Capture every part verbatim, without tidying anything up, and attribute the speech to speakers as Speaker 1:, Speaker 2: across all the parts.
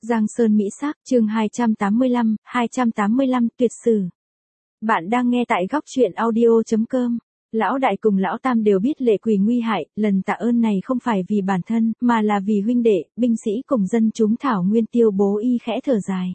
Speaker 1: Giang Sơn Mỹ Sắc, chương hai trăm tám mươi lăm, hai trăm tám mươi lăm tuyệt sử. Bạn đang nghe tại góc truyện audio chấm com. Lão đại cùng lão tam đều biết Lệ Quỳ nguy hại, lần tạ ơn này không phải vì bản thân, mà là vì huynh đệ, binh sĩ cùng dân chúng thảo nguyên. Tiêu Bố Y khẽ thở dài.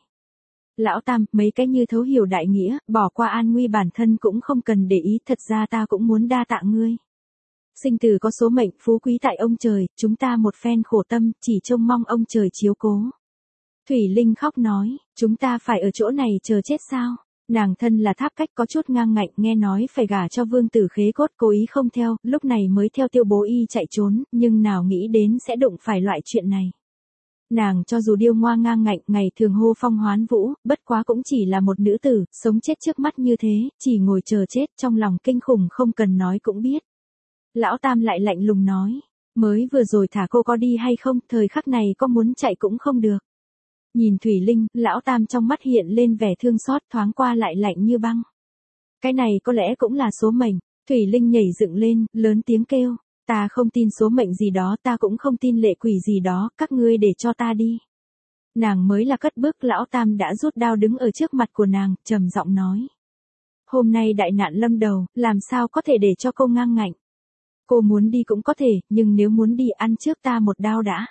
Speaker 1: Lão tam, mấy cái như thấu hiểu đại nghĩa, bỏ qua an nguy bản thân cũng không cần để ý, thật ra ta cũng muốn đa tạ ngươi. Sinh tử có số mệnh, phú quý tại ông trời, chúng ta một phen khổ tâm, chỉ trông mong ông trời chiếu cố. Thủy Linh khóc nói, chúng ta phải ở chỗ này chờ chết sao? Nàng thân là Tháp Cách có chút ngang ngạnh, nghe nói phải gả cho Vương Tử Khế Cốt, cố ý không theo, lúc này mới theo Tiêu Bố Y chạy trốn, nhưng nào nghĩ đến sẽ đụng phải loại chuyện này. Nàng cho dù điêu ngoa ngang ngạnh, ngày thường hô phong hoán vũ, bất quá cũng chỉ là một nữ tử, sống chết trước mắt như thế, chỉ ngồi chờ chết, trong lòng kinh khủng không cần nói cũng biết. Lão Tam lại lạnh lùng nói, mới vừa rồi thả cô có đi hay không, thời khắc này có muốn chạy cũng không được. Nhìn Thủy Linh, lão Tam trong mắt hiện lên vẻ thương xót, thoáng qua lại lạnh như băng. Cái này có lẽ cũng là số mệnh. Thủy Linh nhảy dựng lên, lớn tiếng kêu, ta không tin số mệnh gì đó, ta cũng không tin lệ quỷ gì đó, các ngươi để cho ta đi. Nàng mới là cất bước, lão Tam đã rút đao đứng ở trước mặt của nàng, trầm giọng nói. Hôm nay đại nạn lâm đầu, làm sao có thể để cho cô ngang ngạnh. Cô muốn đi cũng có thể, nhưng nếu muốn đi ăn trước ta một đao đã.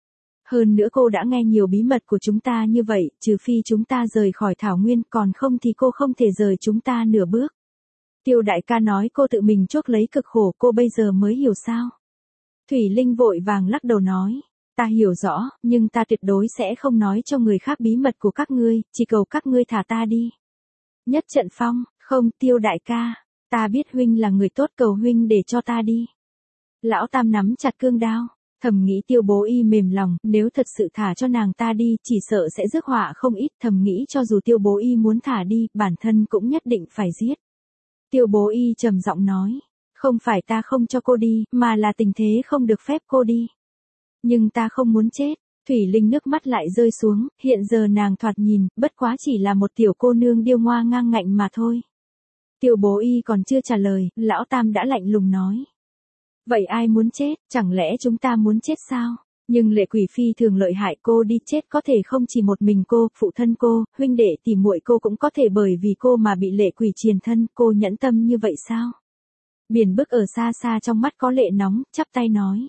Speaker 1: Hơn nữa cô đã nghe nhiều bí mật của chúng ta như vậy, trừ phi chúng ta rời khỏi Thảo Nguyên, còn không thì cô không thể rời chúng ta nửa bước. Tiêu đại ca nói cô tự mình chuốc lấy cực khổ, cô bây giờ mới hiểu sao. Thủy Linh vội vàng lắc đầu nói, ta hiểu rõ, nhưng ta tuyệt đối sẽ không nói cho người khác bí mật của các ngươi, chỉ cầu các ngươi thả ta đi. Nhất Trận Phong, không, Tiêu đại ca, ta biết huynh là người tốt, cầu huynh để cho ta đi. Lão Tam nắm chặt cương đao. Thầm nghĩ Tiêu Bố Y mềm lòng, nếu thật sự thả cho nàng ta đi, chỉ sợ sẽ rước họa không ít, thầm nghĩ cho dù Tiêu Bố Y muốn thả đi, bản thân cũng nhất định phải giết. Tiêu Bố Y trầm giọng nói, không phải ta không cho cô đi, mà là tình thế không được phép cô đi. Nhưng ta không muốn chết. Thủy Linh nước mắt lại rơi xuống, hiện giờ nàng thoạt nhìn, bất quá chỉ là một tiểu cô nương điêu ngoa ngang ngạnh mà thôi. Tiêu Bố Y còn chưa trả lời, lão Tam đã lạnh lùng nói. Vậy ai muốn chết, chẳng lẽ chúng ta muốn chết sao? Nhưng Lệ Quỷ phi thường lợi hại, cô đi chết có thể không chỉ một mình cô, phụ thân cô, huynh đệ tỉ muội cô cũng có thể bởi vì cô mà bị Lệ Quỷ triền thân, cô nhẫn tâm như vậy sao? Biển Bức ở xa xa trong mắt có lệ nóng, chắp tay nói.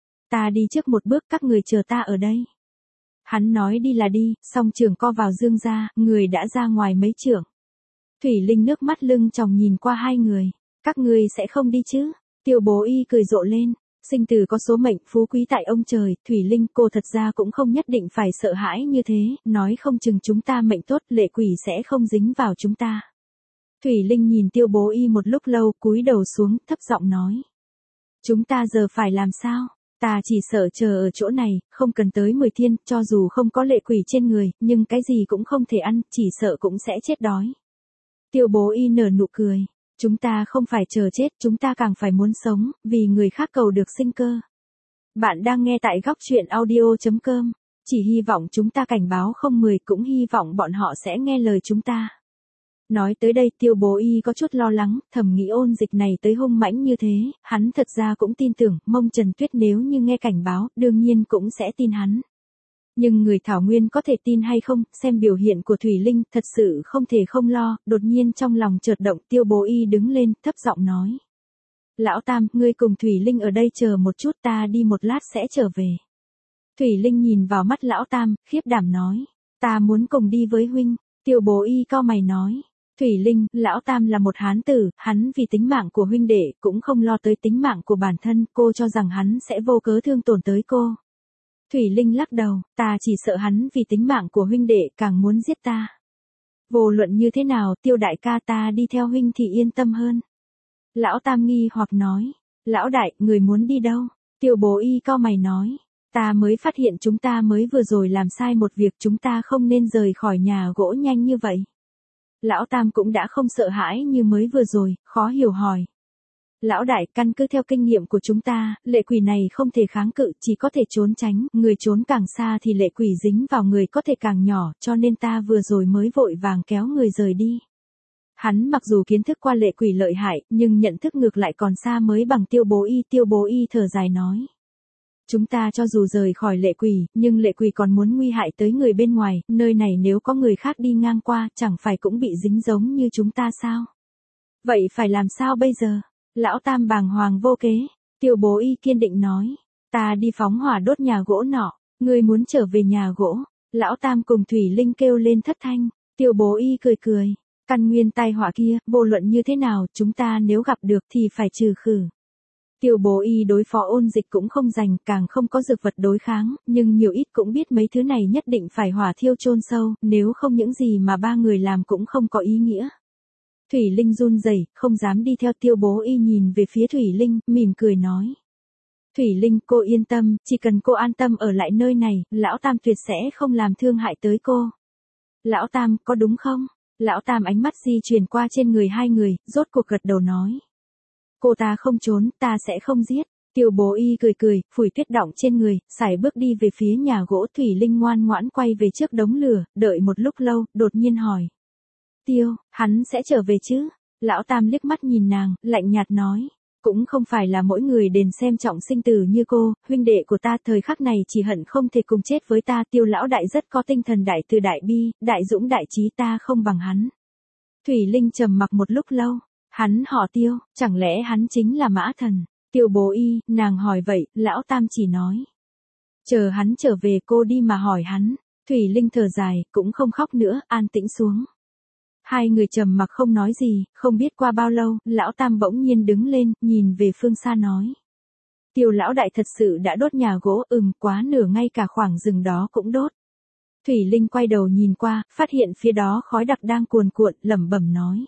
Speaker 1: Ta đi trước một bước, các người chờ ta ở đây. Hắn nói đi là đi, song trường co vào dương ra, người đã ra ngoài mấy trưởng. Thủy Linh nước mắt lưng tròng nhìn qua hai người, các ngươi sẽ không đi chứ? Tiêu Bố Y cười rộ lên, sinh tử có số mệnh, phú quý tại ông trời, Thủy Linh, cô thật ra cũng không nhất định phải sợ hãi như thế, nói không chừng chúng ta mệnh tốt, lệ quỷ sẽ không dính vào chúng ta. Thủy Linh nhìn Tiêu Bố Y một lúc lâu, cúi đầu xuống, thấp giọng nói. Chúng ta giờ phải làm sao? Ta chỉ sợ chờ ở chỗ này, không cần tới mười thiên, cho dù không có lệ quỷ trên người, nhưng cái gì cũng không thể ăn, chỉ sợ cũng sẽ chết đói. Tiêu Bố Y nở nụ cười. Chúng ta không phải chờ chết, chúng ta càng phải muốn sống, vì người khác cầu được sinh cơ. Bạn đang nghe tại góc truyện audio chấm com. Chỉ hy vọng chúng ta cảnh báo không mười, cũng hy vọng bọn họ sẽ nghe lời chúng ta. Nói tới đây Tiêu Bố Y có chút lo lắng, thầm nghĩ ôn dịch này tới hung mãnh như thế, hắn thật ra cũng tin tưởng, Mông Trần Tuyết nếu như nghe cảnh báo, đương nhiên cũng sẽ tin hắn. Nhưng người Thảo Nguyên có thể tin hay không, xem biểu hiện của Thủy Linh, thật sự không thể không lo, đột nhiên trong lòng chợt động, Tiêu Bố Y đứng lên, thấp giọng nói. Lão Tam, ngươi cùng Thủy Linh ở đây chờ một chút, ta đi một lát sẽ trở về. Thủy Linh nhìn vào mắt Lão Tam, khiếp đảm nói. Ta muốn cùng đi với huynh. Tiêu Bố Y cau mày nói. Thủy Linh, Lão Tam là một hán tử, hắn vì tính mạng của huynh đệ, cũng không lo tới tính mạng của bản thân, cô cho rằng hắn sẽ vô cớ thương tổn tới cô. Thủy Linh lắc đầu, ta chỉ sợ hắn vì tính mạng của huynh đệ càng muốn giết ta. Vô luận như thế nào, Tiêu đại ca ta đi theo huynh thì yên tâm hơn. Lão Tam nghi hoặc nói, lão đại, người muốn đi đâu? Tiêu Bố Y cau mày nói, ta mới phát hiện chúng ta mới vừa rồi làm sai một việc, chúng ta không nên rời khỏi nhà gỗ nhanh như vậy. Lão Tam cũng đã không sợ hãi như mới vừa rồi, khó hiểu hỏi. Lão đại, căn cứ theo kinh nghiệm của chúng ta, lệ quỷ này không thể kháng cự, chỉ có thể trốn tránh, người trốn càng xa thì lệ quỷ dính vào người có thể càng nhỏ, cho nên ta vừa rồi mới vội vàng kéo người rời đi. Hắn mặc dù kiến thức qua lệ quỷ lợi hại, nhưng nhận thức ngược lại còn xa mới bằng Tiêu Bố Y. Tiêu Bố Y thở dài nói. Chúng ta cho dù rời khỏi lệ quỷ, nhưng lệ quỷ còn muốn nguy hại tới người bên ngoài, nơi này nếu có người khác đi ngang qua, chẳng phải cũng bị dính giống như chúng ta sao? Vậy phải làm sao bây giờ? Lão Tam bàng hoàng vô kế. Tiêu Bố Y kiên định nói. Ta đi phóng hỏa đốt nhà gỗ nọ. Ngươi muốn trở về nhà gỗ. Lão Tam cùng Thủy Linh kêu lên thất thanh. Tiêu Bố Y cười cười. Căn nguyên tai họa kia, vô luận như thế nào, chúng ta nếu gặp được thì phải trừ khử. Tiêu Bố Y đối phó ôn dịch cũng không dành, càng không có dược vật đối kháng, nhưng nhiều ít cũng biết mấy thứ này nhất định phải hỏa thiêu chôn sâu, nếu không những gì mà ba người làm cũng không có ý nghĩa. Thủy Linh run rẩy, không dám đi theo. Tiêu Bố Y nhìn về phía Thủy Linh, mỉm cười nói. Thủy Linh, cô yên tâm, chỉ cần cô an tâm ở lại nơi này, Lão Tam tuyệt sẽ không làm thương hại tới cô. Lão Tam, có đúng không? Lão Tam ánh mắt di chuyển qua trên người hai người, rốt cuộc gật đầu nói. Cô ta không trốn, ta sẽ không giết. Tiêu Bố Y cười cười, phủi tuyết đọng trên người, sải bước đi về phía nhà gỗ. Thủy Linh ngoan ngoãn quay về trước đống lửa, đợi một lúc lâu, đột nhiên hỏi. Tiêu, hắn sẽ trở về chứ? Lão Tam liếc mắt nhìn nàng, lạnh nhạt nói. Cũng không phải là mỗi người đền xem trọng sinh tử như cô, huynh đệ của ta thời khắc này chỉ hận không thể cùng chết với ta. Tiêu lão đại rất có tinh thần đại từ đại bi, đại dũng đại trí, ta không bằng hắn. Thủy Linh trầm mặc một lúc lâu. Hắn họ Tiêu, chẳng lẽ hắn chính là Mã Thần? Tiêu Bố Y, nàng hỏi vậy, Lão Tam chỉ nói. Chờ hắn trở về cô đi mà hỏi hắn. Thủy Linh thở dài, cũng không khóc nữa, an tĩnh xuống. Hai người trầm mặc không nói gì, không biết qua bao lâu, Lão Tam bỗng nhiên đứng lên, nhìn về phương xa nói. Tiêu lão đại thật sự đã đốt nhà gỗ, ừm, quá nửa ngay cả khoảng rừng đó cũng đốt. Thủy Linh quay đầu nhìn qua, phát hiện phía đó khói đặc đang cuồn cuộn, lẩm bẩm nói.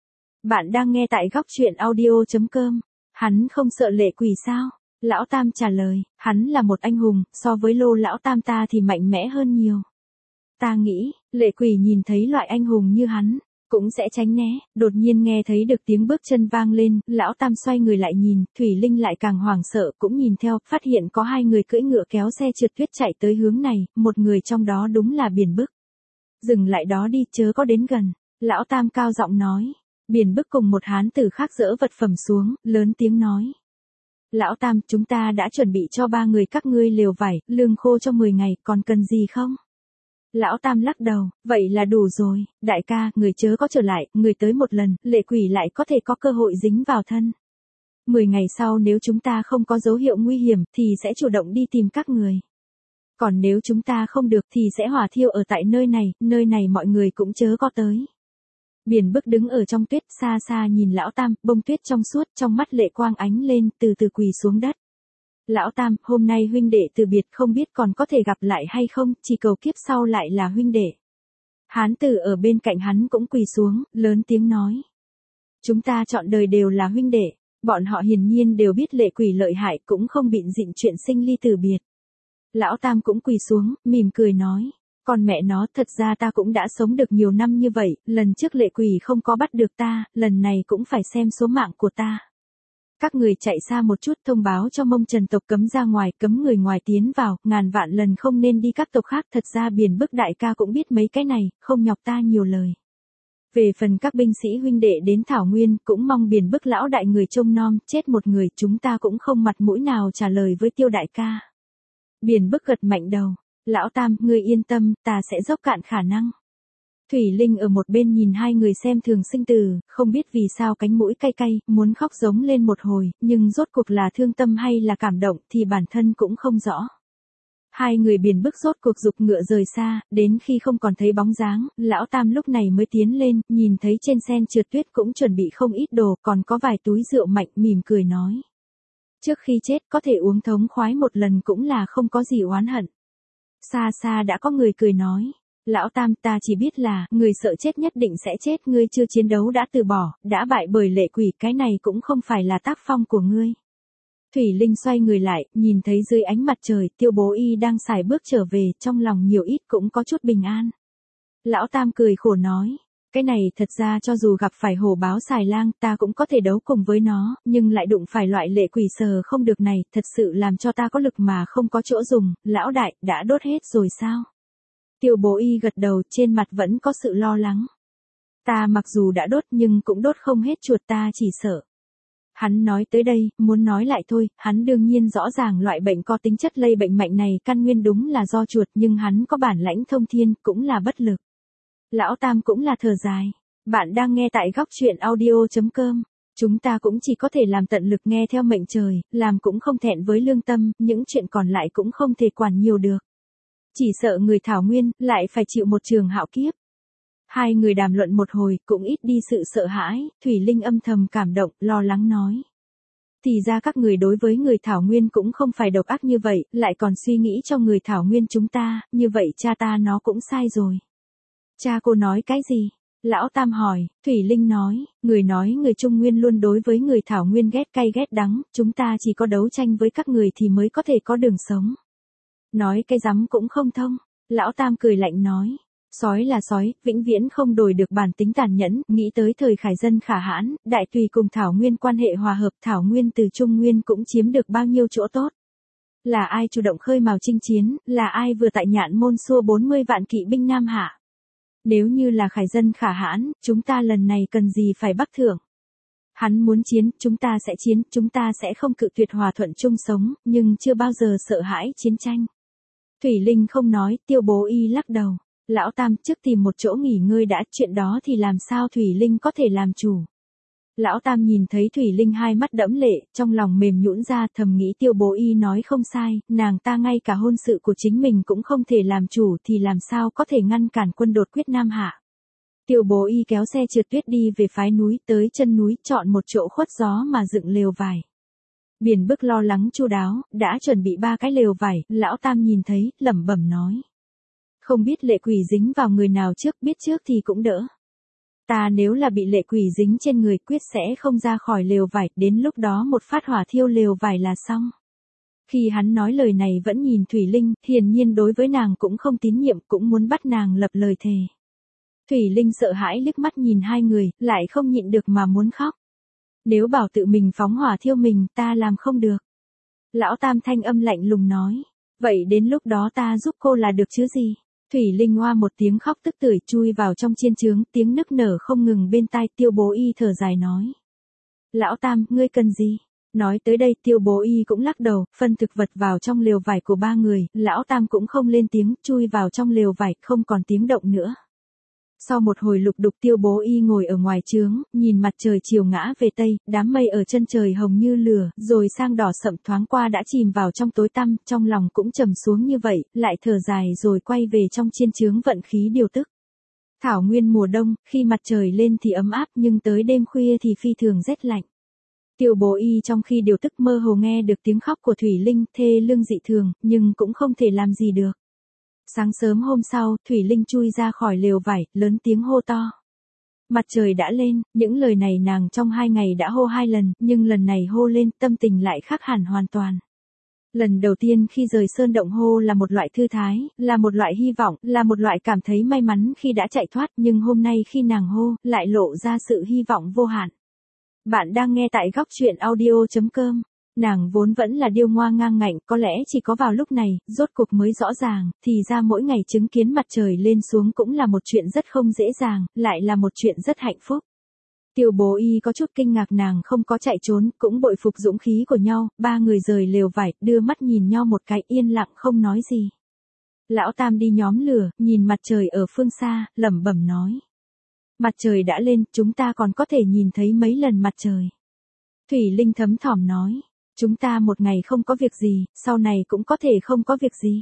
Speaker 1: Bạn đang nghe tại góc truyện audio chấm com. Hắn không sợ lệ quỷ sao? Lão Tam trả lời, hắn là một anh hùng, so với Lô lão Tam ta thì mạnh mẽ hơn nhiều. Ta nghĩ, lệ quỷ nhìn thấy loại anh hùng như hắn, cũng sẽ tránh né. Đột nhiên nghe thấy được tiếng bước chân vang lên, Lão Tam xoay người lại nhìn, Thủy Linh lại càng hoảng sợ, cũng nhìn theo, phát hiện có hai người cưỡi ngựa kéo xe trượt tuyết chạy tới hướng này, một người trong đó đúng là Biển Bức. Dừng lại đó đi, chớ có đến gần. Lão Tam cao giọng nói. Biển Bức cùng một hán tử khác dỡ vật phẩm xuống, lớn tiếng nói. Lão Tam, chúng ta đã chuẩn bị cho ba người các ngươi lều vải, lương khô cho mười ngày, còn cần gì không? Lão Tam lắc đầu, vậy là đủ rồi, đại ca, người chớ có trở lại, người tới một lần, lệ quỷ lại có thể có cơ hội dính vào thân. Mười ngày sau nếu chúng ta không có dấu hiệu nguy hiểm, thì sẽ chủ động đi tìm các người. Còn nếu chúng ta không được thì sẽ hỏa thiêu ở tại nơi này, nơi này mọi người cũng chớ có tới. Biển Bức đứng ở trong tuyết, xa xa nhìn Lão Tam, bông tuyết trong suốt, trong mắt lệ quang ánh lên, từ từ quỳ xuống đất. Lão Tam, hôm nay huynh đệ từ biệt, không biết còn có thể gặp lại hay không, chỉ cầu kiếp sau lại là huynh đệ. Hán tử ở bên cạnh hắn cũng quỳ xuống, lớn tiếng nói. Chúng ta chọn đời đều là huynh đệ, bọn họ hiển nhiên đều biết lệ quỷ lợi hại, cũng không bịn dịn chuyện sinh ly từ biệt. Lão Tam cũng quỳ xuống, mỉm cười nói. Còn mẹ nó, thật ra ta cũng đã sống được nhiều năm như vậy, lần trước lệ quỷ không có bắt được ta, lần này cũng phải xem số mạng của ta. Các người chạy xa một chút, thông báo cho Mông Trần tộc cấm ra ngoài, cấm người ngoài tiến vào, ngàn vạn lần không nên đi các tộc khác. Thật ra Biển Bức đại ca cũng biết mấy cái này, không nhọc ta nhiều lời. Về phần các binh sĩ huynh đệ đến Thảo Nguyên, cũng mong Biển Bức lão đại người trông nom, chết một người, chúng ta cũng không mặt mũi nào trả lời với Tiêu đại ca. Biển Bức gật mạnh đầu. Lão Tam, ngươi yên tâm, ta sẽ dốc cạn khả năng. Thủy Linh ở một bên nhìn hai người xem thường sinh tử, không biết vì sao cánh mũi cay cay, muốn khóc giống lên một hồi, nhưng rốt cuộc là thương tâm hay là cảm động thì bản thân cũng không rõ. Hai người Biển Bức rốt cuộc giục ngựa rời xa, đến khi không còn thấy bóng dáng, Lão Tam lúc này mới tiến lên, nhìn thấy trên sen trượt tuyết cũng chuẩn bị không ít đồ, còn có vài túi rượu mạnh, mỉm cười nói. Trước khi chết có thể uống thống khoái một lần cũng là không có gì oán hận. Xa xa đã có người cười nói. Lão Tam, ta chỉ biết là, người sợ chết nhất định sẽ chết, ngươi chưa chiến đấu đã từ bỏ, đã bại bởi lệ quỷ, cái này cũng không phải là tác phong của ngươi. Thủy Linh xoay người lại, nhìn thấy dưới ánh mặt trời, Tiêu Bố Y đang xài bước trở về, trong lòng nhiều ít cũng có chút bình an. Lão Tam cười khổ nói, cái này thật ra cho dù gặp phải hổ báo xài lang, ta cũng có thể đấu cùng với nó, nhưng lại đụng phải loại lệ quỷ sờ không được này, thật sự làm cho ta có lực mà không có chỗ dùng. Lão đại, đã đốt hết rồi sao? Tiêu Bố Y gật đầu, trên mặt vẫn có sự lo lắng. Ta mặc dù đã đốt nhưng cũng đốt không hết chuột, ta chỉ sợ. Hắn nói tới đây, muốn nói lại thôi, hắn đương nhiên rõ ràng loại bệnh có tính chất lây bệnh mạnh này căn nguyên đúng là do chuột, nhưng hắn có bản lãnh thông thiên, cũng là bất lực. Lão Tam cũng là thở dài. Bạn đang nghe tại góc truyện audio.com. Chúng ta cũng chỉ có thể làm tận lực nghe theo mệnh trời, làm cũng không thẹn với lương tâm, những chuyện còn lại cũng không thể quản nhiều được. Chỉ sợ người Thảo Nguyên, lại phải chịu một trường hạo kiếp. Hai người đàm luận một hồi, cũng ít đi sự sợ hãi, Thủy Linh âm thầm cảm động, lo lắng nói. Thì ra các người đối với người Thảo Nguyên cũng không phải độc ác như vậy, lại còn suy nghĩ cho người Thảo Nguyên chúng ta, như vậy cha ta nó cũng sai rồi. Cha cô nói cái gì? Lão Tam hỏi, Thủy Linh nói, người nói người Trung Nguyên luôn đối với người Thảo Nguyên ghét cay ghét đắng, chúng ta chỉ có đấu tranh với các người thì mới có thể có đường sống. Nói cái rắm cũng không thông, Lão Tam cười lạnh nói. Sói là sói, vĩnh viễn không đổi được bản tính tàn nhẫn, nghĩ tới thời Khải Dân Khả Hãn, Đại Tùy cùng Thảo Nguyên quan hệ hòa hợp, Thảo Nguyên từ Trung Nguyên cũng chiếm được bao nhiêu chỗ tốt. Là ai chủ động khơi mào chinh chiến, là ai vừa tại Nhạn Môn xua bốn mươi vạn kỵ binh Nam Hạ. Nếu như là Khải Dân Khả Hãn, chúng ta lần này cần gì phải bắc thượng. Hắn muốn chiến, chúng ta sẽ chiến, chúng ta sẽ không cự tuyệt hòa thuận chung sống, nhưng chưa bao giờ sợ hãi chiến tranh. Thủy Linh không nói, Tiêu Bố Y lắc đầu. Lão Tam trước tìm một chỗ nghỉ ngơi đã, chuyện đó thì làm sao Thủy Linh có thể làm chủ. Lão Tam nhìn thấy Thủy Linh hai mắt đẫm lệ, trong lòng mềm nhũn ra, thầm nghĩ Tiêu Bố Y nói không sai, nàng ta ngay cả hôn sự của chính mình cũng không thể làm chủ thì làm sao có thể ngăn cản quân đột quyết Nam Hạ. Tiêu Bố Y kéo xe trượt tuyết đi về phái núi, tới chân núi, chọn một chỗ khuất gió mà dựng lều vải. Biển Bức lo lắng chu đáo, đã chuẩn bị ba cái lều vải, Lão Tam nhìn thấy, lẩm bẩm nói. Không biết lệ quỷ dính vào người nào trước, biết trước thì cũng đỡ. Ta nếu là bị lệ quỷ dính trên người quyết sẽ không ra khỏi lều vải, đến lúc đó một phát hỏa thiêu lều vải là xong. Khi hắn nói lời này vẫn nhìn Thủy Linh, hiển nhiên đối với nàng cũng không tín nhiệm, cũng muốn bắt nàng lập lời thề. Thủy Linh sợ hãi liếc mắt nhìn hai người, lại không nhịn được mà muốn khóc. Nếu bảo tự mình phóng hỏa thiêu mình, ta làm không được. Lão Tam thanh âm lạnh lùng nói. Vậy đến lúc đó ta giúp cô là được chứ gì? Thủy Linh hoa một tiếng khóc tức tưởi chui vào trong chiên trướng, tiếng nức nở không ngừng bên tai. Tiêu Bố Y thở dài nói. Lão Tam, ngươi cần gì? Nói tới đây Tiêu Bố Y cũng lắc đầu, phân thực vật vào trong lều vải của ba người, Lão Tam cũng không lên tiếng, chui vào trong lều vải, không còn tiếng động nữa. Sau một hồi lục đục Tiêu Bố Y ngồi ở ngoài trướng, nhìn mặt trời chiều ngã về tây, đám mây ở chân trời hồng như lửa, rồi sang đỏ sậm thoáng qua đã chìm vào trong tối tăm, trong lòng cũng trầm xuống như vậy, lại thở dài rồi quay về trong chiên trướng vận khí điều tức. Thảo Nguyên mùa đông, khi mặt trời lên thì ấm áp nhưng tới đêm khuya thì phi thường rét lạnh. Tiêu Bố Y trong khi điều tức mơ hồ nghe được tiếng khóc của Thủy Linh, thê lương dị thường, nhưng cũng không thể làm gì được. Sáng sớm hôm sau, Thủy Linh chui ra khỏi lều vải, lớn tiếng hô to. Mặt trời đã lên, những lời này nàng trong hai ngày đã hô hai lần, nhưng lần này hô lên, tâm tình lại khác hẳn hoàn toàn. Lần đầu tiên khi rời sơn động hô là một loại thư thái, là một loại hy vọng, là một loại cảm thấy may mắn khi đã chạy thoát, nhưng hôm nay khi nàng hô, lại lộ ra sự hy vọng vô hạn. Bạn đang nghe tại góc truyện audio.com. Nàng vốn vẫn là điêu ngoa ngang ngạnh, có lẽ chỉ có vào lúc này, rốt cuộc mới rõ ràng, thì ra mỗi ngày chứng kiến mặt trời lên xuống cũng là một chuyện rất không dễ dàng, lại là một chuyện rất hạnh phúc. Tiêu Bố Y có chút kinh ngạc nàng không có chạy trốn, cũng bội phục dũng khí của nhau, ba người rời lều vải, đưa mắt nhìn nhau một cái yên lặng không nói gì. Lão Tam đi nhóm lửa, nhìn mặt trời ở phương xa, lẩm bẩm nói. Mặt trời đã lên, chúng ta còn có thể nhìn thấy mấy lần mặt trời. Thủy Linh thấm thỏm nói. Chúng ta một ngày không có việc gì, sau này cũng có thể không có việc gì.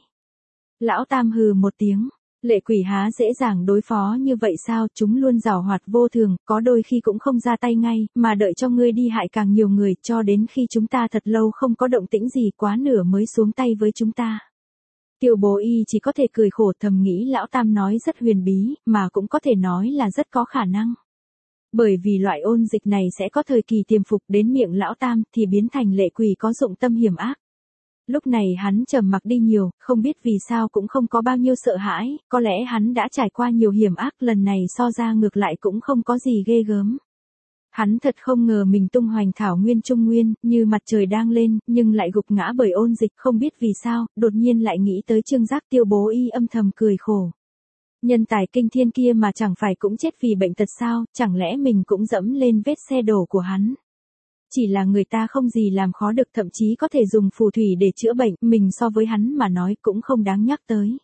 Speaker 1: Lão Tam hừ một tiếng, lệ quỷ há dễ dàng đối phó như vậy sao, chúng luôn giảo hoạt vô thường, có đôi khi cũng không ra tay ngay, mà đợi cho ngươi đi hại càng nhiều người, cho đến khi chúng ta thật lâu không có động tĩnh gì quá nửa mới xuống tay với chúng ta. Tiêu Bố Y chỉ có thể cười khổ thầm nghĩ Lão Tam nói rất huyền bí, mà cũng có thể nói là rất có khả năng. Bởi vì loại ôn dịch này sẽ có thời kỳ tiềm phục đến miệng Lão Tam thì biến thành lệ quỷ có dụng tâm hiểm ác. Lúc này hắn trầm mặc đi nhiều, không biết vì sao cũng không có bao nhiêu sợ hãi, có lẽ hắn đã trải qua nhiều hiểm ác lần này so ra ngược lại cũng không có gì ghê gớm. Hắn thật không ngờ mình tung hoành Thảo Nguyên Trung Nguyên, như mặt trời đang lên, nhưng lại gục ngã bởi ôn dịch, không biết vì sao, đột nhiên lại nghĩ tới Trương Giác. Tiêu Bố Y âm thầm cười khổ. Nhân tài kinh thiên kia mà chẳng phải cũng chết vì bệnh tật sao, chẳng lẽ mình cũng dẫm lên vết xe đổ của hắn. chỉ là người ta không gì làm khó được, thậm chí có thể dùng phù thủy để chữa bệnh, mình so với hắn mà nói cũng không đáng nhắc tới.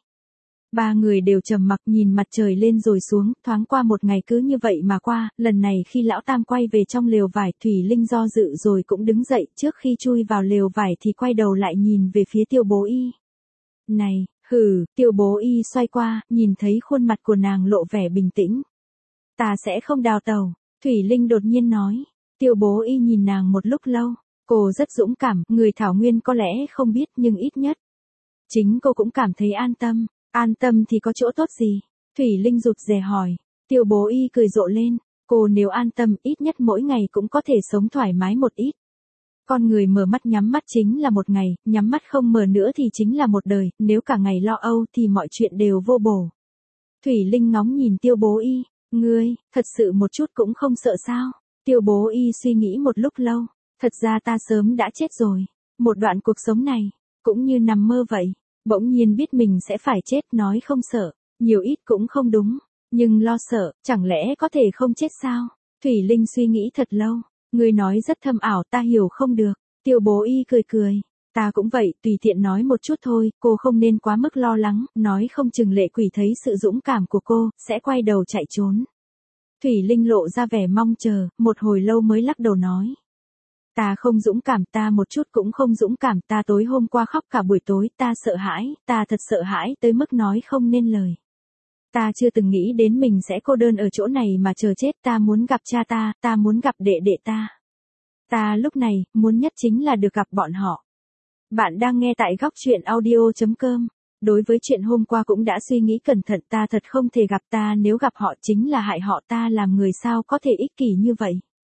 Speaker 1: Ba người đều trầm mặc nhìn mặt trời lên rồi xuống, thoáng qua một ngày cứ như vậy mà qua, lần này khi lão tam quay về trong lều vải, Thủy Linh do dự rồi cũng đứng dậy, trước khi chui vào lều vải thì quay đầu lại nhìn về phía Tiêu Bố Y. Này, hừ, Tiêu Bố Y xoay qua, nhìn thấy khuôn mặt của nàng lộ vẻ bình tĩnh. Ta sẽ không đào tẩu, Thủy Linh đột nhiên nói. Tiêu Bố Y nhìn nàng một lúc lâu, cô rất dũng cảm, người Thảo Nguyên có lẽ không biết nhưng ít nhất chính cô cũng cảm thấy an tâm. An tâm thì có chỗ tốt gì? Thủy Linh rụt rè hỏi. Tiêu Bố Y cười rộ lên. Cô nếu an tâm ít nhất mỗi ngày cũng có thể sống thoải mái một ít. Con người mở mắt nhắm mắt chính là một ngày, nhắm mắt không mở nữa thì chính là một đời, nếu cả ngày lo âu thì mọi chuyện đều vô bổ. Thủy Linh ngóng nhìn Tiêu Bố Y. Ngươi, thật sự một chút cũng không sợ sao? Tiêu Bố Y suy nghĩ một lúc lâu. Thật ra ta sớm đã chết rồi. Một đoạn cuộc sống này, cũng như nằm mơ vậy. Bỗng nhiên biết mình sẽ phải chết, nói không sợ, nhiều ít cũng không đúng, nhưng lo sợ, chẳng lẽ có thể không chết sao? Thủy Linh suy nghĩ thật lâu, ngươi nói rất thâm ảo, ta hiểu không được. Tiêu Bố Y cười cười, ta cũng vậy, tùy tiện nói một chút thôi, cô không nên quá mức lo lắng, nói không chừng Lệ Quỷ thấy sự dũng cảm của cô, sẽ quay đầu chạy trốn. Thủy Linh lộ ra vẻ mong chờ, một hồi lâu mới lắc đầu nói. Ta không dũng cảm, ta một chút cũng không dũng cảm, ta tối hôm qua khóc cả buổi tối, ta sợ hãi, ta thật sợ hãi tới mức nói không nên lời. Ta chưa từng nghĩ đến mình sẽ cô đơn ở chỗ này mà chờ chết, ta muốn gặp cha ta, ta muốn gặp đệ đệ ta. Ta lúc này, muốn nhất chính là được gặp bọn họ. Bạn đang nghe tại góc truyện audio chấm com. Đối với chuyện hôm qua cũng đã suy nghĩ cẩn thận, ta thật không thể gặp, ta nếu gặp họ chính là hại họ, ta làm người sao có thể ích kỷ như vậy.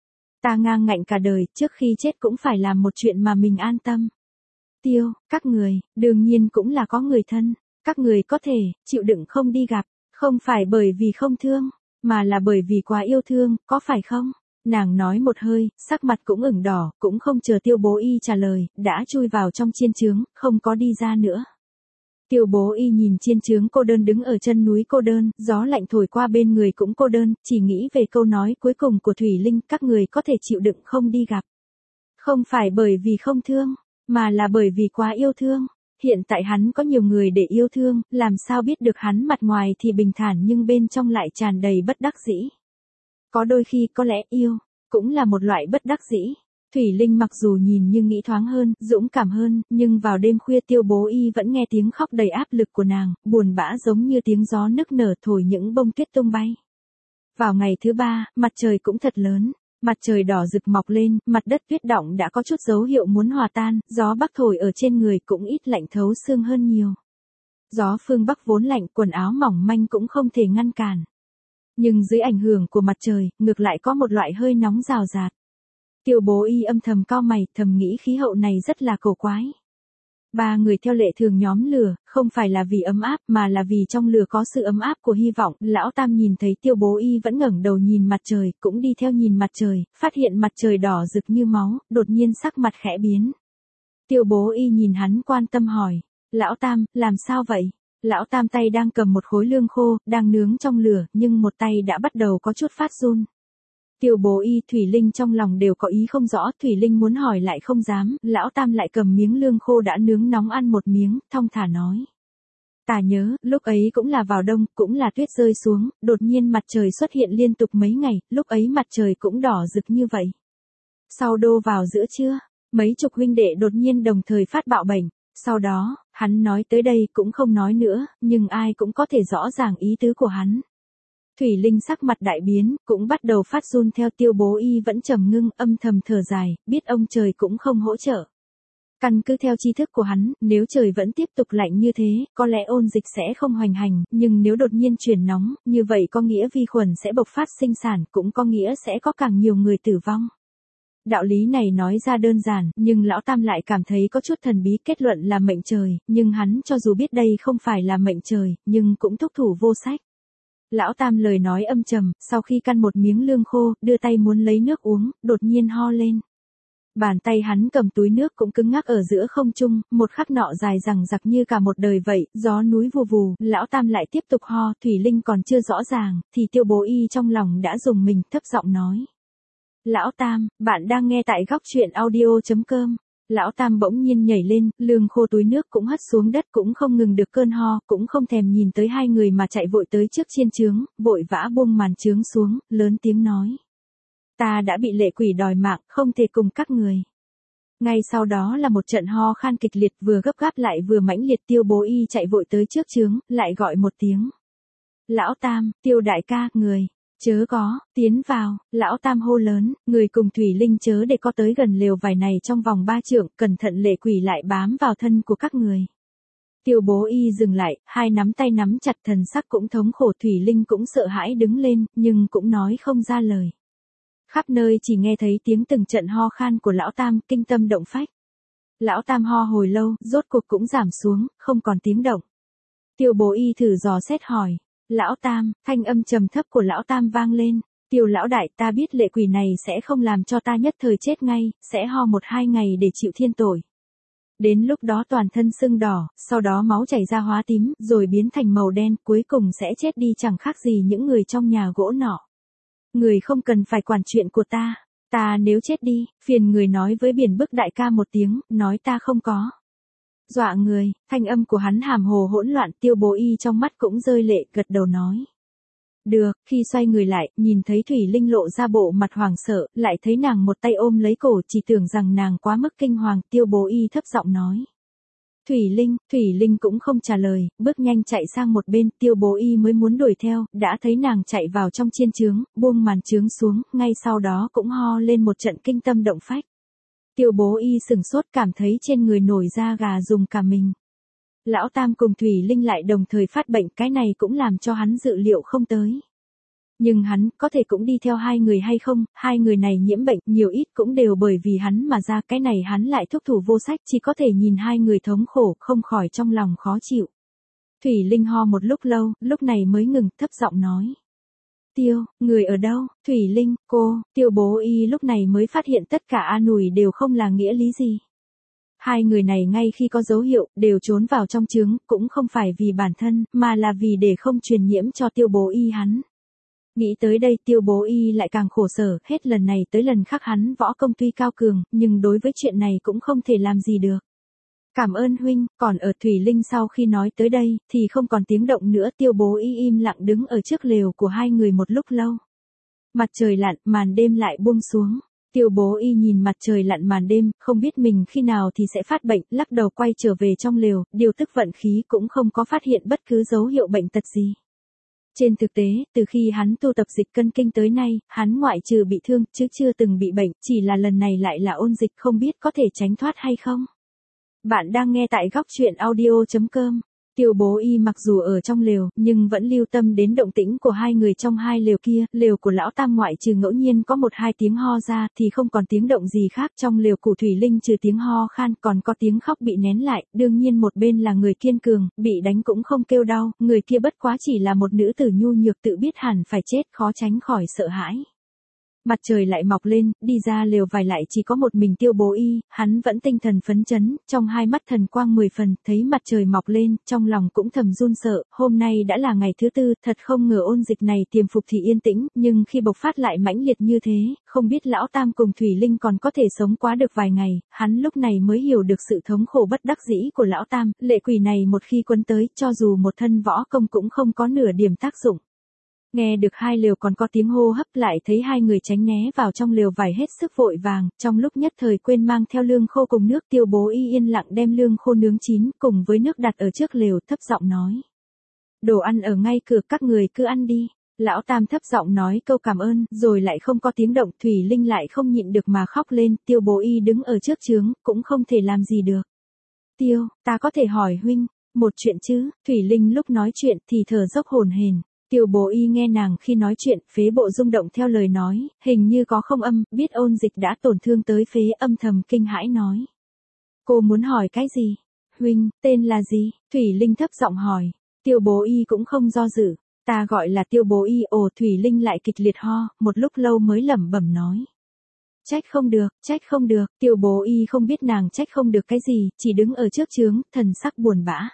Speaker 1: Ta ngang ngạnh cả đời, trước khi chết cũng phải làm một chuyện mà mình an tâm. Tiêu, các người, đương nhiên cũng là có người thân, các người có thể, chịu đựng không đi gặp, không phải bởi vì không thương, mà là bởi vì quá yêu thương, có phải không? Nàng nói một hơi, sắc mặt cũng ửng đỏ, cũng không chờ Tiêu Bố Y trả lời, đã chui vào trong chiên trướng, không có đi ra nữa. Tiêu Bố Y nhìn chiên trướng cô đơn đứng ở chân núi cô đơn, gió lạnh thổi qua bên người cũng cô đơn, chỉ nghĩ về câu nói cuối cùng của Thủy Linh, các người có thể chịu đựng không đi gặp. Không phải bởi vì không thương, mà là bởi vì quá yêu thương. Hiện tại hắn có nhiều người để yêu thương, làm sao biết được hắn mặt ngoài thì bình thản nhưng bên trong lại tràn đầy bất đắc dĩ. Có đôi khi có lẽ yêu, cũng là một loại bất đắc dĩ. Thủy Linh mặc dù nhìn như nghĩ thoáng hơn, dũng cảm hơn, nhưng vào đêm khuya Tiêu Bố Y vẫn nghe tiếng khóc đầy áp lực của nàng, buồn bã giống như tiếng gió nức nở thổi những bông tuyết tung bay. Vào ngày thứ ba, mặt trời cũng thật lớn, mặt trời đỏ rực mọc lên, mặt đất tuyết đọng đã có chút dấu hiệu muốn hòa tan, gió bắc thổi ở trên người cũng ít lạnh thấu xương hơn nhiều. Gió phương Bắc vốn lạnh, quần áo mỏng manh cũng không thể ngăn cản. Nhưng dưới ảnh hưởng của mặt trời, ngược lại có một loại hơi nóng rào rạt. Tiêu Bố Y âm thầm cau mày, thầm nghĩ khí hậu này rất là cổ quái. Ba người theo lệ thường nhóm lửa, không phải là vì ấm áp mà là vì trong lửa có sự ấm áp của hy vọng. Lão Tam nhìn thấy Tiêu Bố Y vẫn ngẩng đầu nhìn mặt trời, cũng đi theo nhìn mặt trời, phát hiện mặt trời đỏ rực như máu, đột nhiên sắc mặt khẽ biến. Tiêu Bố Y nhìn hắn quan tâm hỏi, Lão Tam, làm sao vậy? Lão Tam tay đang cầm một khối lương khô, đang nướng trong lửa, nhưng một tay đã bắt đầu có chút phát run. Tiêu Bố Y, Thủy Linh trong lòng đều có ý không rõ, Thủy Linh muốn hỏi lại không dám, Lão Tam lại cầm miếng lương khô đã nướng nóng ăn một miếng, thong thả nói. Ta nhớ, lúc ấy cũng là vào đông, cũng là tuyết rơi xuống, đột nhiên mặt trời xuất hiện liên tục mấy ngày, lúc ấy mặt trời cũng đỏ rực như vậy. Sau đô vào giữa trưa, mấy chục huynh đệ đột nhiên đồng thời phát bạo bệnh, sau đó, hắn nói tới đây cũng không nói nữa, nhưng ai cũng có thể rõ ràng ý tứ của hắn. Thủy Linh sắc mặt đại biến, cũng bắt đầu phát run theo. Tiêu Bố Y vẫn trầm ngưng, âm thầm thở dài, biết ông trời cũng không hỗ trợ. Căn cứ theo tri thức của hắn, nếu trời vẫn tiếp tục lạnh như thế, có lẽ ôn dịch sẽ không hoành hành, nhưng nếu đột nhiên chuyển nóng, như vậy có nghĩa vi khuẩn sẽ bộc phát sinh sản, cũng có nghĩa sẽ có càng nhiều người tử vong. Đạo lý này nói ra đơn giản, nhưng Lão Tam lại cảm thấy có chút thần bí, kết luận là mệnh trời, nhưng hắn cho dù biết đây không phải là mệnh trời, nhưng cũng thúc thủ vô sách. Lão Tam lời nói âm trầm, sau khi căn một miếng lương khô, đưa tay muốn lấy nước uống, đột nhiên ho lên. Bàn tay hắn cầm túi nước cũng cứng ngắc ở giữa không trung, một khắc nọ dài dằng dặc như cả một đời vậy, gió núi vù vù, Lão Tam lại tiếp tục ho, Thủy Linh còn chưa rõ ràng, thì Tiêu Bố Y trong lòng đã dùng mình, thấp giọng nói. Lão Tam, bạn đang nghe tại góc chuyện audio chấm com. Lão Tam bỗng nhiên nhảy lên, lương khô túi nước cũng hất xuống đất, cũng không ngừng được cơn ho, cũng không thèm nhìn tới hai người mà chạy vội tới trước chiên trướng, vội vã buông màn trướng xuống, lớn tiếng nói. Ta đã bị lệ quỷ đòi mạng, không thể cùng các người. Ngay sau đó là một trận ho khan kịch liệt, vừa gấp gáp lại vừa mãnh liệt. Tiêu Bố Y chạy vội tới trước trướng, lại gọi một tiếng. Lão Tam, Tiêu đại ca, người. Chớ có, tiến vào. Lão Tam hô lớn, người cùng Thủy Linh chớ để có tới gần lều vải này trong vòng ba trượng, cẩn thận lệ quỷ lại bám vào thân của các người. Tiêu Bố Y dừng lại, hai nắm tay nắm chặt, thần sắc cũng thống khổ. Thủy Linh cũng sợ hãi đứng lên, nhưng cũng nói không ra lời. Khắp nơi chỉ nghe thấy tiếng từng trận ho khan của Lão Tam, kinh tâm động phách. Lão Tam ho hồi lâu, rốt cuộc cũng giảm xuống, không còn tiếng động. Tiêu Bố Y thử dò xét hỏi. Lão Tam, thanh âm trầm thấp của Lão Tam vang lên. Tiêu lão đại, ta biết lệ quỷ này sẽ không làm cho ta nhất thời chết ngay, sẽ ho một hai ngày để chịu thiên tội. Đến lúc đó toàn thân sưng đỏ, sau đó máu chảy ra hóa tím, rồi biến thành màu đen, cuối cùng sẽ chết đi chẳng khác gì những người trong nhà gỗ nọ. Người không cần phải quản chuyện của ta, ta nếu chết đi, phiền người nói với Biển Bức đại ca một tiếng, nói ta không có. Dọa người, thanh âm của hắn hàm hồ hỗn loạn. Tiêu Bố Y trong mắt cũng rơi lệ, gật đầu nói. Được, khi xoay người lại, nhìn thấy Thủy Linh lộ ra bộ mặt hoảng sợ, lại thấy nàng một tay ôm lấy cổ, chỉ tưởng rằng nàng quá mức kinh hoàng. Tiêu Bố Y thấp giọng nói. Thủy Linh, Thủy Linh cũng không trả lời, bước nhanh chạy sang một bên. Tiêu Bố Y mới muốn đuổi theo, đã thấy nàng chạy vào trong chiên trướng, buông màn trướng xuống, ngay sau đó cũng ho lên một trận kinh tâm động phách. Tiêu Bố Y sừng sốt, cảm thấy trên người nổi da gà rùng cả mình. Lão Tam cùng Thủy Linh lại đồng thời phát bệnh, cái này cũng làm cho hắn dự liệu không tới. Nhưng hắn, có thể cũng đi theo hai người hay không, hai người này nhiễm bệnh, nhiều ít cũng đều bởi vì hắn mà ra, cái này hắn lại thúc thủ vô sách, chỉ có thể nhìn hai người thống khổ, không khỏi trong lòng khó chịu. Thủy Linh ho một lúc lâu, lúc này mới ngừng, thấp giọng nói. Tiêu, người ở đâu? Thủy Linh, cô. Tiêu Bố Y lúc này mới phát hiện tất cả an ủi đều không là nghĩa lý gì. Hai người này ngay khi có dấu hiệu, đều trốn vào trong trướng, cũng không phải vì bản thân, mà là vì để không truyền nhiễm cho Tiêu Bố Y hắn. Nghĩ tới đây Tiêu Bố Y lại càng khổ sở, hết lần này tới lần khác hắn võ công tuy cao cường, nhưng đối với chuyện này cũng không thể làm gì được. Cảm ơn huynh. Còn ở Thủy Linh sau khi nói tới đây, thì không còn tiếng động nữa. Tiêu Bố Y im lặng đứng ở trước lều của hai người một lúc lâu. Mặt trời lặn, màn đêm lại buông xuống. Tiêu Bố Y nhìn mặt trời lặn màn đêm, không biết mình khi nào thì sẽ phát bệnh, lắc đầu quay trở về trong lều, điều tức vận khí cũng không có phát hiện bất cứ dấu hiệu bệnh tật gì. Trên thực tế, từ khi hắn tu tập dịch cân kinh tới nay, hắn ngoại trừ bị thương, chứ chưa từng bị bệnh, chỉ là lần này lại là ôn dịch, không biết có thể tránh thoát hay không. Bạn đang nghe tại góc chuyện audio chấm com. Tiêu Bố Y mặc dù ở trong lều, nhưng vẫn lưu tâm đến động tĩnh của hai người trong hai lều kia. Lều của Lão Tam ngoại trừ ngẫu nhiên có một hai tiếng ho ra, thì không còn tiếng động gì khác. Trong lều của Thủy Linh trừ tiếng ho khan, còn có tiếng khóc bị nén lại. Đương nhiên một bên là người kiên cường, bị đánh cũng không kêu đau, người kia bất quá chỉ là một nữ tử nhu nhược tự biết hẳn phải chết, khó tránh khỏi sợ hãi. Mặt trời lại mọc lên, đi ra lều vải lại chỉ có một mình Tiêu Bố Y, hắn vẫn tinh thần phấn chấn, trong hai mắt thần quang mười phần, thấy mặt trời mọc lên, trong lòng cũng thầm run sợ, hôm nay đã là ngày thứ tư, thật không ngờ ôn dịch này tiềm phục thì yên tĩnh, nhưng khi bộc phát lại mãnh liệt như thế, không biết Lão Tam cùng Thủy Linh còn có thể sống quá được vài ngày, hắn lúc này mới hiểu được sự thống khổ bất đắc dĩ của Lão Tam, lệ quỷ này một khi quấn tới, cho dù một thân võ công cũng không có nửa điểm tác dụng. Nghe được hai lều còn có tiếng hô hấp, lại thấy hai người tránh né vào trong lều vải hết sức vội vàng, trong lúc nhất thời quên mang theo lương khô cùng nước. Tiêu Bố Y yên lặng đem lương khô nướng chín cùng với nước đặt ở trước lều, thấp giọng nói. Đồ ăn ở ngay cửa, các người cứ ăn đi. Lão Tam thấp giọng nói câu cảm ơn, rồi lại không có tiếng động. Thủy Linh lại không nhịn được mà khóc lên. Tiêu Bố Y đứng ở trước trướng, cũng không thể làm gì được. Tiêu, ta có thể hỏi huynh một chuyện chứ? Thủy Linh lúc nói chuyện thì thở dốc hổn hển. Tiêu Bố Y nghe nàng khi nói chuyện, phế bộ rung động theo lời nói, hình như có không âm, biết ôn dịch đã tổn thương tới phế, âm thầm kinh hãi nói. Cô muốn hỏi cái gì? Huynh, tên là gì? Thủy Linh thấp giọng hỏi. Tiêu Bố Y cũng không do dự. Ta gọi là Tiêu Bố Y. Ồ, Thủy Linh lại kịch liệt ho, một lúc lâu mới lẩm bẩm nói. Trách không được, trách không được. Tiêu Bố Y không biết nàng trách không được cái gì, chỉ đứng ở trước trướng, thần sắc buồn bã.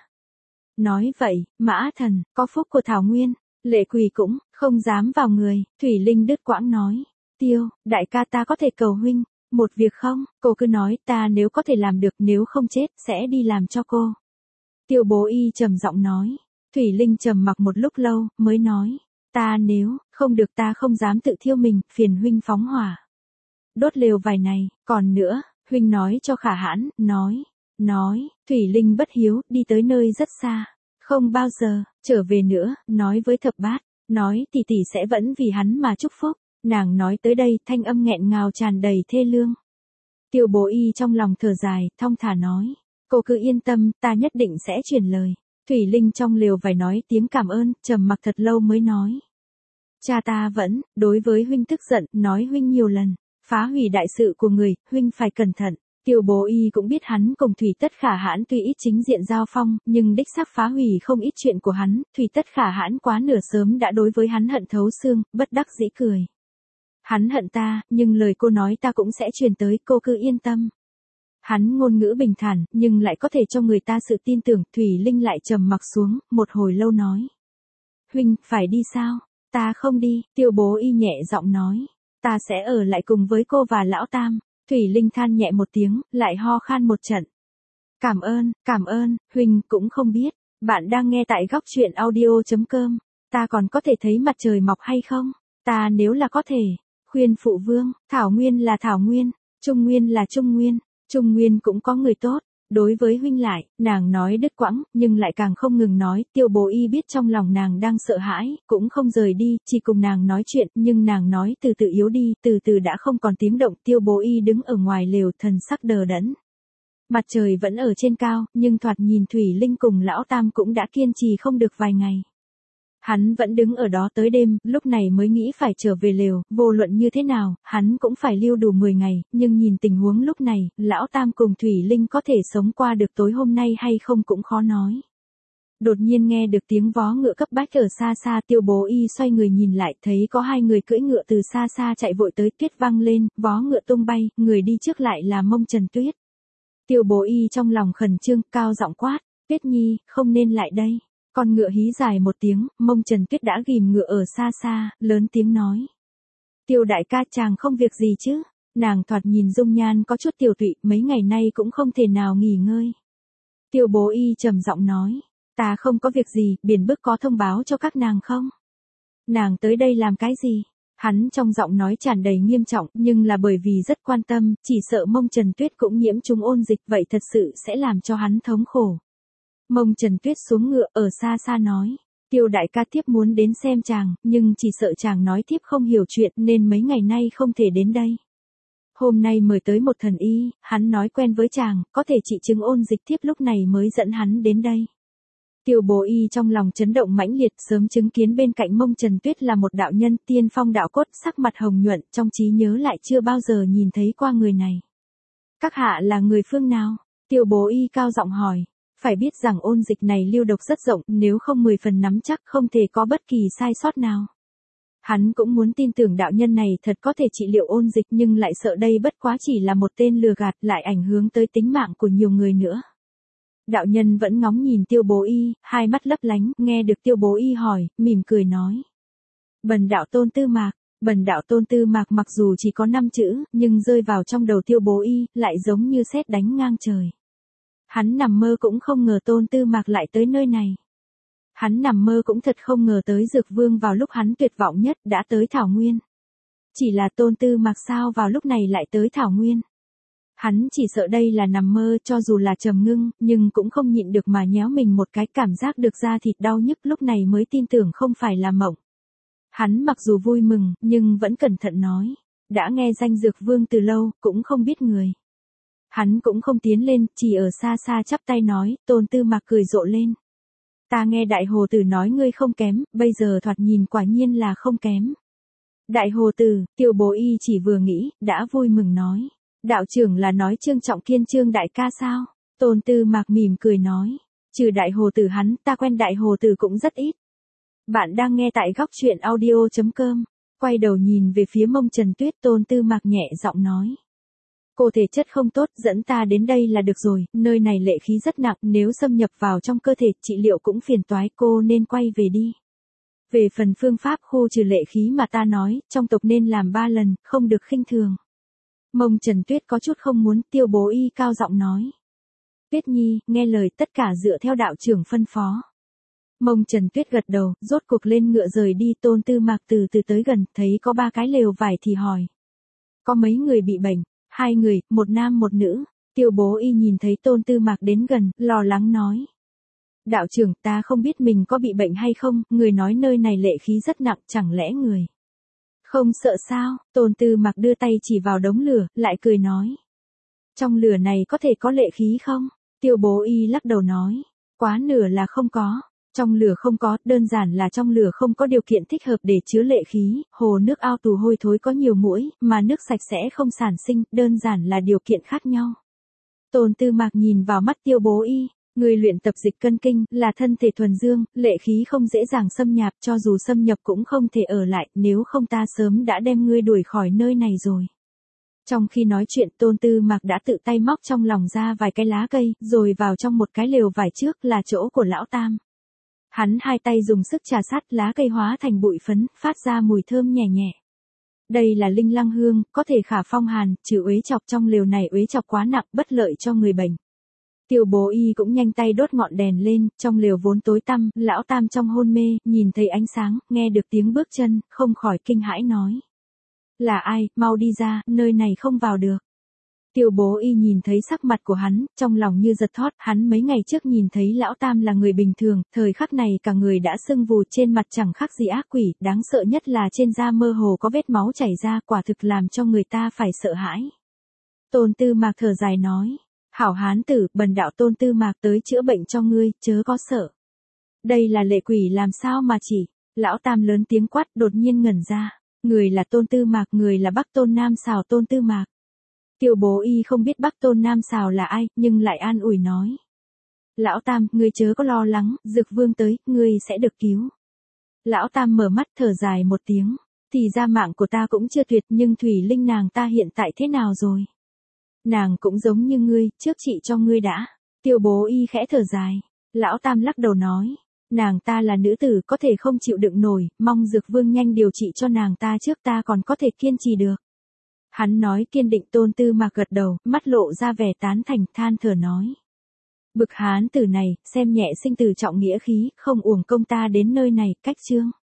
Speaker 1: Nói vậy, Mã Thần, có phúc của Thảo Nguyên. Lệ quỷ cũng không dám vào người. Thủy Linh đứt quãng nói. Tiêu, đại ca ta có thể cầu huynh một việc không? Cô cứ nói ta nếu có thể làm được, nếu không chết, sẽ đi làm cho cô. Tiêu bố y trầm giọng nói. Thủy Linh trầm mặc một lúc lâu, mới nói. Ta nếu, không được ta không dám tự thiêu mình, phiền huynh phóng hỏa. Đốt lều vải này, còn nữa, huynh nói cho Khả Hãn, nói, nói, Thủy Linh bất hiếu, đi tới nơi rất xa. Không bao giờ, trở về nữa, nói với Thập Bát, nói tỷ tỷ sẽ vẫn vì hắn mà chúc phúc. Nàng nói tới đây, thanh âm nghẹn ngào tràn đầy thê lương. Tiêu bố y trong lòng thở dài, thong thả nói. Cô cứ yên tâm, ta nhất định sẽ truyền lời. Thủy Linh trong lều vải nói tiếng cảm ơn, trầm mặc thật lâu mới nói. Cha ta vẫn, đối với huynh tức giận, nói huynh nhiều lần, phá hủy đại sự của người, huynh phải cẩn thận. Tiêu bố y cũng biết hắn cùng Thủy Tất Khả Hãn tuy ít chính diện giao phong, nhưng đích xác phá hủy không ít chuyện của hắn, Thủy Tất Khả Hãn quá nửa sớm đã đối với hắn hận thấu xương, bất đắc dĩ cười. Hắn hận ta, nhưng lời cô nói ta cũng sẽ truyền tới, cô cứ yên tâm. Hắn ngôn ngữ bình thản, nhưng lại có thể cho người ta sự tin tưởng. Thủy Linh lại trầm mặc xuống, một hồi lâu nói. Huynh, phải đi sao? Ta không đi, Tiêu bố y nhẹ giọng nói. Ta sẽ ở lại cùng với cô và lão tam. Thủy Linh than nhẹ một tiếng, lại ho khan một trận. Cảm ơn, cảm ơn, huynh cũng không biết. Bạn đang nghe tại góc truyện audio chấm com. Ta còn có thể thấy mặt trời mọc hay không? Ta nếu là có thể. Khuyên phụ vương, Thảo Nguyên là Thảo Nguyên, Trung Nguyên là Trung Nguyên, Trung Nguyên cũng có người tốt. Đối với huynh lại, nàng nói đứt quãng, nhưng lại càng không ngừng nói. Tiêu bố y biết trong lòng nàng đang sợ hãi, cũng không rời đi, chỉ cùng nàng nói chuyện, nhưng nàng nói từ từ yếu đi, từ từ đã không còn tiếng động. Tiêu bố y đứng ở ngoài lều, thần sắc đờ đẫn. Mặt trời vẫn ở trên cao, nhưng thoạt nhìn Thủy Linh cùng lão tam cũng đã kiên trì không được vài ngày. Hắn vẫn đứng ở đó tới đêm, lúc này mới nghĩ phải trở về lều, vô luận như thế nào, hắn cũng phải lưu đủ mười ngày, nhưng nhìn tình huống lúc này, lão tam cùng Thủy Linh có thể sống qua được tối hôm nay hay không cũng khó nói. Đột nhiên nghe được tiếng vó ngựa cấp bách ở xa xa, Tiêu bố y xoay người nhìn lại, thấy có hai người cưỡi ngựa từ xa xa chạy vội tới, tuyết văng lên, vó ngựa tung bay, người đi trước lại là Mông Trần Tuyết. Tiêu bố y trong lòng khẩn trương, cao giọng quát, Tuyết Nhi, không nên lại đây. Con ngựa hí dài một tiếng, Mông Trần Tuyết đã ghim ngựa ở xa xa, lớn tiếng nói. Tiêu đại ca, chàng không việc gì chứ? Nàng thoạt nhìn dung nhan có chút tiểu tụy, mấy ngày nay cũng không thể nào nghỉ ngơi. Tiêu bố y trầm giọng nói. Ta không có việc gì, Biển Bức có thông báo cho các nàng không? Nàng tới đây làm cái gì? Hắn trong giọng nói tràn đầy nghiêm trọng, nhưng là bởi vì rất quan tâm, chỉ sợ Mông Trần Tuyết cũng nhiễm trùng ôn dịch, vậy thật sự sẽ làm cho hắn thống khổ. Mông Trần Tuyết xuống ngựa ở xa xa nói. Tiêu đại ca tiếp muốn đến xem chàng, nhưng chỉ sợ chàng nói tiếp không hiểu chuyện nên mấy ngày nay không thể đến đây. Hôm nay mời tới một thần y, hắn nói quen với chàng, có thể trị chứng ôn dịch tiếp, lúc này mới dẫn hắn đến đây. Tiêu bố y trong lòng chấn động mãnh liệt, sớm chứng kiến bên cạnh Mông Trần Tuyết là một đạo nhân tiên phong đạo cốt, sắc mặt hồng nhuận, trong trí nhớ lại chưa bao giờ nhìn thấy qua người này. Các hạ là người phương nào? Tiêu bố y cao giọng hỏi. Phải biết rằng ôn dịch này lưu độc rất rộng, nếu không mười phần nắm chắc không thể có bất kỳ sai sót nào. Hắn cũng muốn tin tưởng đạo nhân này thật có thể trị liệu ôn dịch, nhưng lại sợ đây bất quá chỉ là một tên lừa gạt, lại ảnh hưởng tới tính mạng của nhiều người nữa. Đạo nhân vẫn ngóng nhìn Tiêu bố y, hai mắt lấp lánh, nghe được Tiêu bố y hỏi, mỉm cười nói. Bần đạo Tôn Tư Mạc. Bần đạo Tôn Tư Mạc mặc dù chỉ có năm chữ, nhưng rơi vào trong đầu Tiêu bố y, lại giống như sét đánh ngang trời. Hắn nằm mơ cũng không ngờ Tôn Tư Mạc lại tới nơi này. Hắn nằm mơ cũng thật không ngờ tới Dược Vương vào lúc hắn tuyệt vọng nhất đã tới Thảo Nguyên. Chỉ là Tôn Tư Mạc sao vào lúc này lại tới Thảo Nguyên. Hắn chỉ sợ đây là nằm mơ, cho dù là Trầm Ngưng, nhưng cũng không nhịn được mà nhéo mình một cái, cảm giác được da thịt đau nhức, lúc này mới tin tưởng không phải là mộng. Hắn mặc dù vui mừng, nhưng vẫn cẩn thận nói. Đã nghe danh Dược Vương từ lâu, cũng không biết người. Hắn cũng không tiến lên, chỉ ở xa xa chắp tay nói. Tôn Tư Mạc cười rộ lên. Ta nghe Đại Hồ Tử nói ngươi không kém, bây giờ thoạt nhìn quả nhiên là không kém. Đại Hồ Tử, Tiêu bố y chỉ vừa nghĩ, đã vui mừng nói. Đạo trưởng là nói Trương Trọng Kiên Trương đại ca sao? Tôn Tư Mạc mỉm cười nói. Trừ Đại Hồ Tử hắn, ta quen Đại Hồ Tử cũng rất ít. Bạn đang nghe tại góc truyện audio chấm com. Quay đầu nhìn về phía Mông Trần Tuyết, Tôn Tư Mạc nhẹ giọng nói. Cô thể chất không tốt, dẫn ta đến đây là được rồi, nơi này lệ khí rất nặng, nếu xâm nhập vào trong cơ thể, trị liệu cũng phiền toái, cô nên quay về đi. Về phần phương pháp khu trừ lệ khí mà ta nói, trong tộc nên làm ba lần, không được khinh thường. Mông Trần Tuyết có chút không muốn, Tiêu Bố Y cao giọng nói. Tuyết Nhi, nghe lời tất cả dựa theo đạo trưởng phân phó. Mông Trần Tuyết gật đầu, rốt cuộc lên ngựa rời đi. Tôn Tư Mạc từ từ tới gần, thấy có ba cái lều vải thì hỏi. Có mấy người bị bệnh? Hai người, một nam một nữ. Tiêu Bố Y nhìn thấy Tôn Tư Mạc đến gần, lo lắng nói. Đạo trưởng, ta không biết mình có bị bệnh hay không, người nói nơi này lệ khí rất nặng, chẳng lẽ người không sợ sao? Tôn Tư Mạc đưa tay chỉ vào đống lửa, lại cười nói. Trong lửa này có thể có lệ khí không? Tiêu Bố Y lắc đầu nói. Quá nửa là không có. Trong lửa không có, đơn giản là trong lửa không có điều kiện thích hợp để chứa lệ khí, hồ nước ao tù hôi thối có nhiều muỗi, mà nước sạch sẽ không sản sinh, đơn giản là điều kiện khác nhau. Tôn Tư Mạc nhìn vào mắt Tiêu Bố Y, người luyện tập dịch cân kinh, là thân thể thuần dương, lệ khí không dễ dàng xâm nhập, cho dù xâm nhập cũng không thể ở lại, nếu không ta sớm đã đem ngươi đuổi khỏi nơi này rồi. Trong khi nói chuyện, Tôn Tư Mạc đã tự tay móc trong lòng ra vài cái lá cây, rồi vào trong một cái lều vải trước là chỗ của lão Tam. Hắn hai tay dùng sức trà sát, lá cây hóa thành bụi phấn, phát ra mùi thơm nhẹ nhẹ. Đây là linh lăng hương, có thể khả phong hàn, trừ uế chọc, trong lều này uế chọc quá nặng, bất lợi cho người bệnh. Tiêu Bố Y cũng nhanh tay đốt ngọn đèn lên, trong lều vốn tối tăm, lão Tam trong hôn mê, nhìn thấy ánh sáng, nghe được tiếng bước chân, không khỏi kinh hãi nói. Là ai, mau đi ra, nơi này không vào được. Tiêu Bố Y nhìn thấy sắc mặt của hắn, trong lòng như giật thót, hắn mấy ngày trước nhìn thấy lão Tam là người bình thường, thời khắc này cả người đã sưng vù, trên mặt chẳng khác gì ác quỷ, đáng sợ nhất là trên da mơ hồ có vết máu chảy ra, quả thực làm cho người ta phải sợ hãi. Tôn Tư Mạc thở dài nói, hảo hán tử, bần đạo Tôn Tư Mạc tới chữa bệnh cho ngươi, chớ có sợ. Đây là lệ quỷ làm sao mà chỉ, lão Tam lớn tiếng quát, đột nhiên ngẩn ra, người là Tôn Tư Mạc, người là Bắc Tôn Nam Sào Tôn Tư Mạc. Tiêu Bố Y không biết Bắc Tôn Nam Sào là ai, nhưng lại an ủi nói. Lão Tam, ngươi chớ có lo lắng, Dực Vương tới, ngươi sẽ được cứu. Lão Tam mở mắt thở dài một tiếng, thì ra mạng của ta cũng chưa tuyệt, nhưng Thủy Linh nàng ta hiện tại thế nào rồi? Nàng cũng giống như ngươi, trước trị cho ngươi đã. Tiêu Bố Y khẽ thở dài. Lão Tam lắc đầu nói. Nàng ta là nữ tử, có thể không chịu đựng nổi, mong Dực Vương nhanh điều trị cho nàng ta trước, ta còn có thể kiên trì được. Hắn nói kiên định. Tôn Tư Mạc gật đầu, mắt lộ ra vẻ tán thành, than thở nói. Bực hán tử này, xem nhẹ sinh tử trọng nghĩa khí, không uổng công ta đến nơi này, cách chương.